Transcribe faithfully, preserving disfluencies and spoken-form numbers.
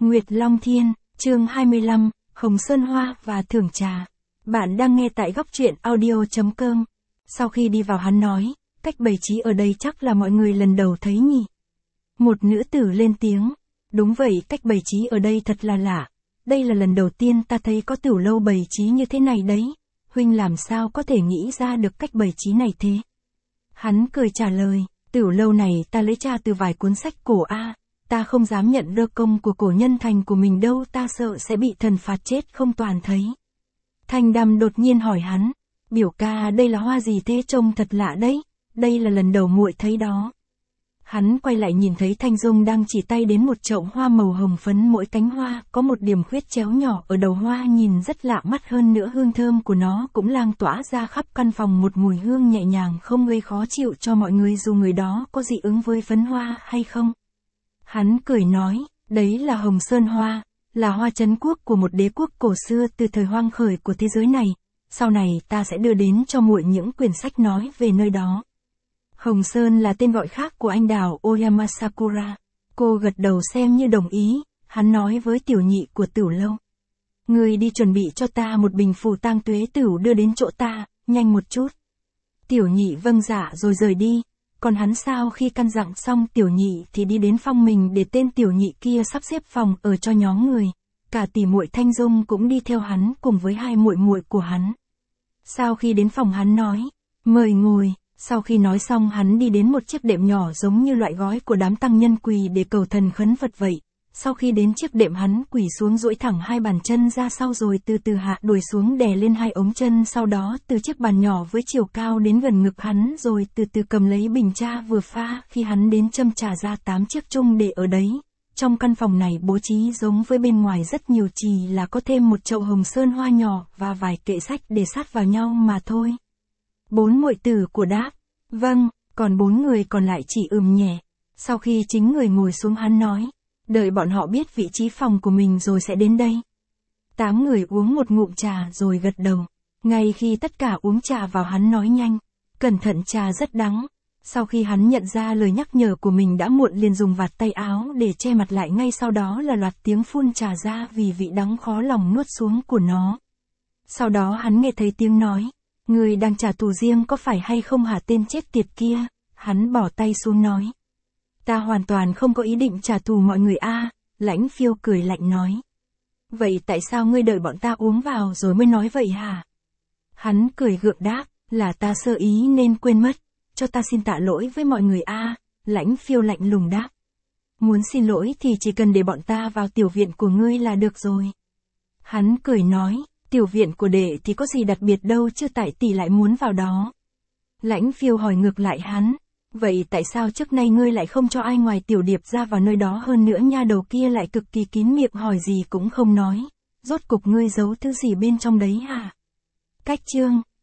Nguyệt Long Thiên, chương hai mươi lăm, Hồng Sơn Hoa và thưởng trà. Bạn đang nghe tại góc truyện audio chấm com. Sau khi đi vào hắn nói, cách bày trí ở đây chắc là mọi người lần đầu thấy nhỉ. Một nữ tử lên tiếng. Đúng vậy, cách bày trí ở đây thật là lạ. Đây là lần đầu tiên ta thấy có tiểu lâu bày trí như thế này đấy. Huynh làm sao có thể nghĩ ra được cách bày trí này thế? Hắn cười trả lời, tiểu lâu này ta lấy tra từ vài cuốn sách cổ A. Ta không dám nhận rơ công của cổ nhân thành của mình đâu, ta sợ sẽ bị thần phạt chết không toàn thấy. Thanh Đàm đột nhiên hỏi hắn, biểu ca đây là hoa gì thế, trông thật lạ đấy, đây là lần đầu muội thấy đó. Hắn quay lại nhìn thấy Thanh Dung đang chỉ tay đến một chậu hoa màu hồng phấn, mỗi cánh hoa có một điểm khuyết chéo nhỏ ở đầu hoa nhìn rất lạ mắt, hơn nữa hương thơm của nó cũng lan tỏa ra khắp căn phòng, một mùi hương nhẹ nhàng không gây khó chịu cho mọi người dù người đó có dị ứng với phấn hoa hay không. Hắn cười nói, đấy là Hồng Sơn Hoa, là hoa trấn quốc của một đế quốc cổ xưa từ thời hoang khởi của thế giới này. Sau này ta sẽ đưa đến cho muội những quyển sách nói về nơi đó. Hồng Sơn là tên gọi khác của anh đào Oyama Sakura. Cô gật đầu xem như đồng ý, hắn nói với tiểu nhị của tửu lâu. Người đi chuẩn bị cho ta một bình phù tang tuế tửu đưa đến chỗ ta, nhanh một chút. Tiểu nhị vâng dạ rồi rời đi. Còn hắn sau khi căn dặn xong tiểu nhị thì đi đến phòng mình để tên tiểu nhị kia sắp xếp phòng ở cho nhóm người. Cả tỷ muội Thanh Dung cũng đi theo hắn cùng với hai muội muội của hắn. Sau khi đến phòng hắn nói, mời ngồi. Sau khi nói xong hắn đi đến một chiếc đệm nhỏ giống như loại gói của đám tăng nhân quỳ để cầu thần khấn Phật vậy. Sau khi đến chiếc đệm hắn quỳ xuống duỗi thẳng hai bàn chân ra sau rồi từ từ hạ đuổi xuống đè lên hai ống chân, sau đó từ chiếc bàn nhỏ với chiều cao đến gần ngực hắn rồi từ từ cầm lấy bình trà vừa pha. Khi hắn đến châm trà ra tám chiếc chung để ở đấy. Trong căn phòng này bố trí giống với bên ngoài rất nhiều, chỉ là có thêm một chậu hồng sơn hoa nhỏ và vài kệ sách để sát vào nhau mà thôi. Bốn muội tử của đáp, vâng, còn bốn người còn lại chỉ ừm nhẹ. Sau khi chính người ngồi xuống hắn nói, đợi bọn họ biết vị trí phòng của mình rồi sẽ đến đây. Tám người uống một ngụm trà rồi gật đầu. Ngay khi tất cả uống trà vào hắn nói nhanh, cẩn thận trà rất đắng. Sau khi hắn nhận ra lời nhắc nhở của mình đã muộn liền dùng vạt tay áo để che mặt lại, ngay sau đó là loạt tiếng phun trà ra vì vị đắng khó lòng nuốt xuống của nó. Sau đó hắn nghe thấy tiếng nói, người đang trả thù riêng có phải hay không hả tên chết tiệt kia? Hắn bỏ tay xuống nói, ta hoàn toàn không có ý định trả thù mọi người a. Lãnh Phiêu cười lạnh nói, vậy tại sao ngươi đợi bọn ta uống vào rồi mới nói vậy hả? Hắn cười gượng đáp, là ta sơ ý nên quên mất, cho ta xin tạ lỗi với mọi người a. Lãnh Phiêu lạnh lùng đáp, muốn xin lỗi thì chỉ cần để bọn ta vào tiểu viện của ngươi là được rồi. Hắn cười nói, tiểu viện của đệ thì có gì đặc biệt đâu chứ tại tỷ lại muốn vào đó. Lãnh Phiêu hỏi ngược lại hắn, vậy tại sao trước nay ngươi lại không cho ai ngoài tiểu điệp ra vào nơi đó, hơn nữa nha đầu kia lại cực kỳ kín miệng hỏi gì cũng không nói, rốt cục ngươi giấu thứ gì bên trong đấy hả? Cách chương